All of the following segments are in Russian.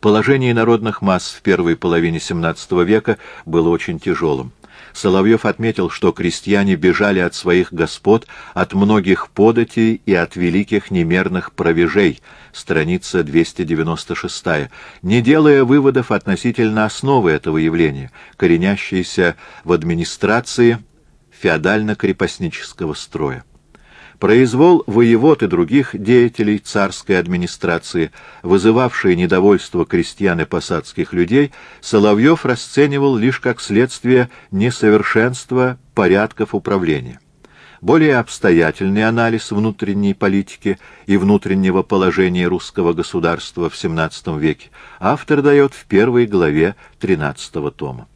Положение народных масс в первой половине XVII века было очень тяжелым. Соловьев отметил, что крестьяне бежали от своих господ, от многих податей и от великих немерных провижей, страница 296, не делая выводов относительно основы этого явления, коренящейся в администрации феодально-крепостнического строя. Произвол воевод и других деятелей царской администрации, вызывавший недовольство крестьян и посадских людей, Соловьев расценивал лишь как следствие несовершенства порядков управления. Более обстоятельный анализ внутренней политики и внутреннего положения русского государства в XVII веке автор дает в первой главе 13-го тома.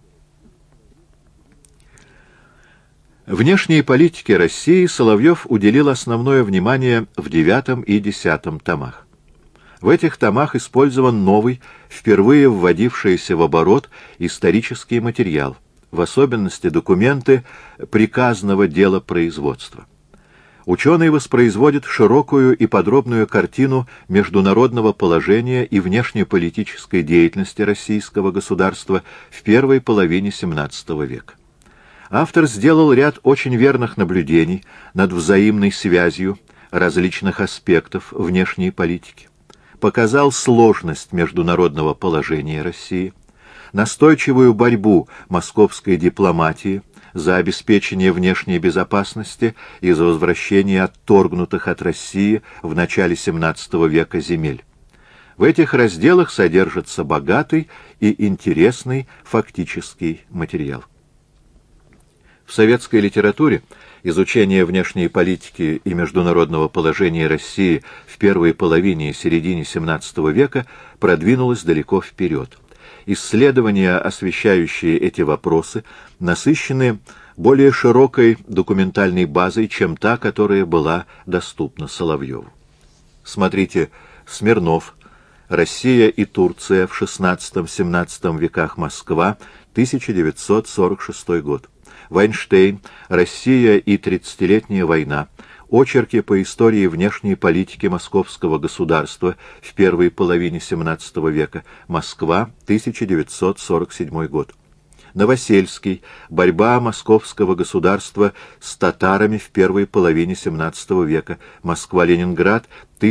Внешней политике России Соловьев уделил основное внимание в 9 и 10 томах. В этих томах использован новый, впервые вводившийся в оборот исторический материал, в особенности документы приказного дела производства. Ученый воспроизводит широкую и подробную картину международного положения и внешнеполитической деятельности российского государства в первой половине XVII века. Автор сделал ряд очень верных наблюдений над взаимной связью различных аспектов внешней политики, показал сложность международного положения России, настойчивую борьбу московской дипломатии за обеспечение внешней безопасности и за возвращение отторгнутых от России в начале XVII века земель. В этих разделах содержится богатый и интересный фактический материал. В советской литературе изучение внешней политики и международного положения России в первой половине и середине XVII века продвинулось далеко вперед. Исследования, освещающие эти вопросы, насыщены более широкой документальной базой, чем та, которая была доступна Соловьеву. Смотрите Смирнов, «Россия и Турция в XVI-XVII веках. Москва, 1946 год». Вайнштейн, «Россия и тридцатилетняя война. Очерки по истории внешней политики московского государства в первой половине XVII века. Москва, 1947 год». Новосельский, «Борьба московского государства с татарами в первой половине XVII века. Москва-Ленинград,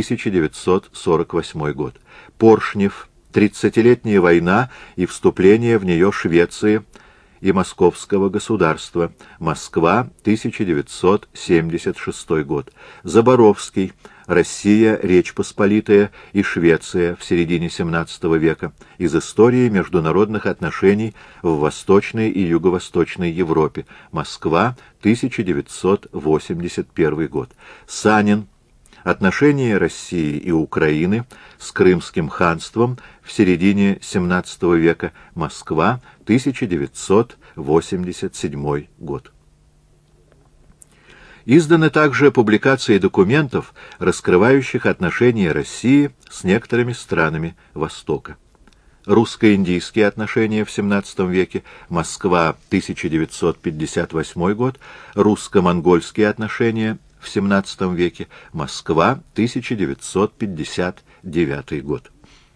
1948 год». Поршнев, «Тридцатилетняя война и вступление в нее Швеции и московского государства. Москва, 1976 год. Заборовский, «Россия, Речь Посполитая и Швеция в середине XVII века. Из истории международных отношений в Восточной и Юго-Восточной Европе. Москва, 1981 год. Санин, «Отношения России и Украины с Крымским ханством в середине XVII века. Москва, 1987 год». Изданы также публикации документов, раскрывающих отношения России с некоторыми странами Востока. Русско-индийские отношения в XVII веке. Москва, 1958 год. Русско-монгольские отношения в XVII веке. Москва, 1959 год.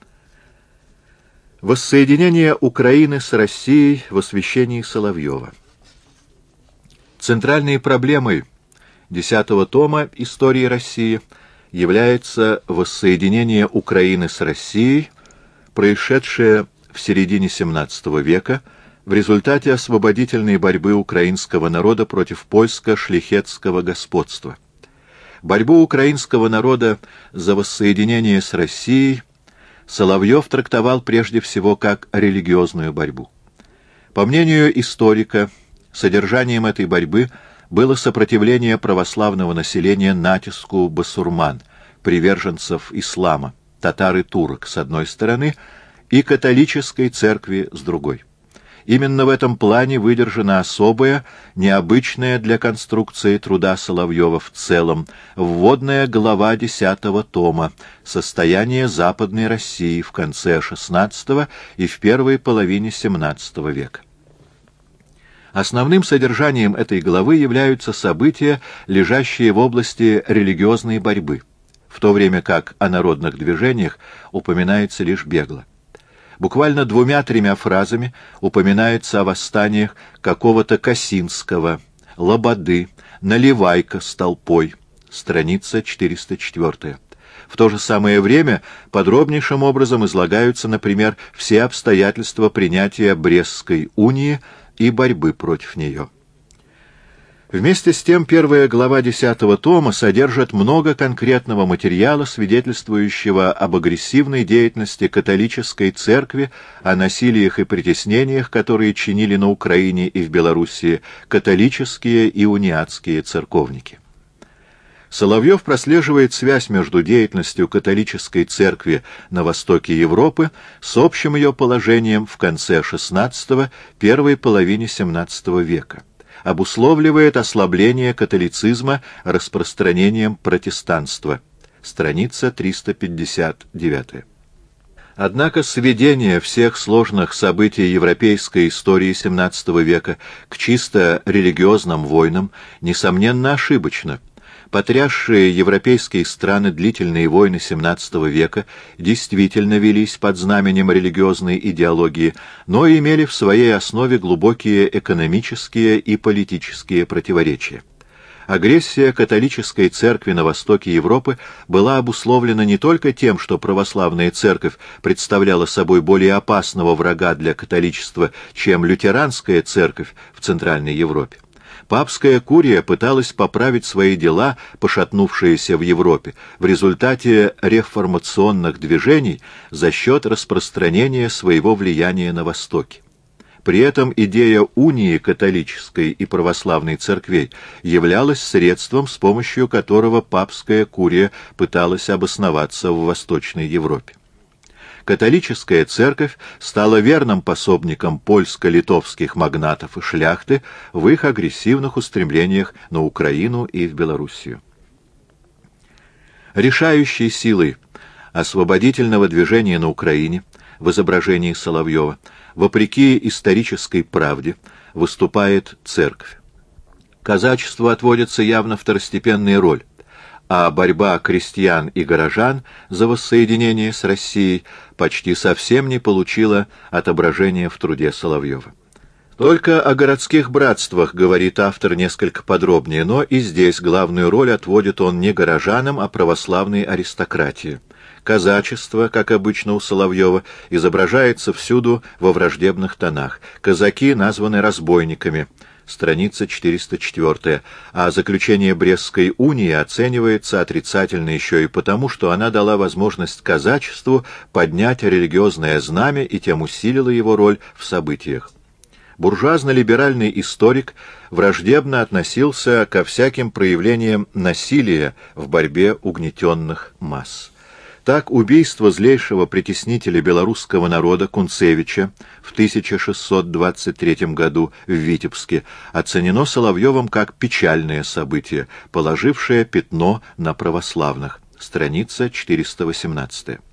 Воссоединение Украины с Россией в освещении Соловьева. Центральной проблемой 10-го тома «Истории России» является воссоединение Украины с Россией, происшедшее в середине XVII века в результате освободительной борьбы украинского народа против польско-шляхетского господства. Борьбу украинского народа за воссоединение с Россией Соловьев трактовал прежде всего как религиозную борьбу. По мнению историка, содержанием этой борьбы было сопротивление православного населения натиску басурман, приверженцев ислама, татар и турок с одной стороны, и католической церкви с другой. Именно в этом плане выдержана особая, необычная для конструкции труда Соловьева в целом, вводная глава 10-го тома «Состояние Западной России в конце XVI и в первой половине XVII века». Основным содержанием этой главы являются события, лежащие в области религиозной борьбы, в то время как о народных движениях упоминается лишь бегло. Буквально 2-3 фразами упоминается о восстаниях какого-то Косинского, Лободы, Наливайка с толпой. Страница 404. В то же самое время подробнейшим образом излагаются, например, все обстоятельства принятия Брестской унии и борьбы против нее. Вместе с тем, первая глава 10 тома содержит много конкретного материала, свидетельствующего об агрессивной деятельности католической церкви, о насилиях и притеснениях, которые чинили на Украине и в Белоруссии католические и униатские церковники. Соловьев прослеживает связь между деятельностью католической церкви на востоке Европы с общим ее положением в конце XVI – первой половине XVII века. Обусловливает ослабление католицизма распространением протестанства. Страница 359. Однако сведение всех сложных событий европейской истории XVII века к чисто религиозным войнам, несомненно, ошибочно. Потрясшие европейские страны длительные войны XVII века действительно велись под знаменем религиозной идеологии, но имели в своей основе глубокие экономические и политические противоречия. Агрессия католической церкви на востоке Европы была обусловлена не только тем, что православная церковь представляла собой более опасного врага для католичества, чем лютеранская церковь в Центральной Европе. Папская курия пыталась поправить свои дела, пошатнувшиеся в Европе, в результате реформационных движений за счет распространения своего влияния на Востоке. При этом идея унии католической и православной церквей являлась средством, с помощью которого папская курия пыталась обосноваться в Восточной Европе. Католическая церковь стала верным пособником польско-литовских магнатов и шляхты в их агрессивных устремлениях на Украину и в Белоруссию. Решающей силой освободительного движения на Украине в изображении Соловьева, вопреки исторической правде, выступает церковь. Казачеству отводится явно второстепенная роль, а борьба крестьян и горожан за воссоединение с Россией почти совсем не получила отображения в труде Соловьева. Только о городских братствах говорит автор несколько подробнее, но и здесь главную роль отводит он не горожанам, а православной аристократии. Казачество, как обычно у Соловьева, изображается всюду во враждебных тонах. Казаки названы разбойниками. Страница 404, а заключение Брестской унии оценивается отрицательно еще и потому, что она дала возможность казачеству поднять религиозное знамя и тем усилила его роль в событиях. Буржуазно-либеральный историк враждебно относился ко всяким проявлениям насилия в борьбе угнетенных масс. Так, убийство злейшего притеснителя белорусского народа Кунцевича в 1623 году в Витебске оценено Соловьевым как печальное событие, положившее пятно на православных. Страница 418.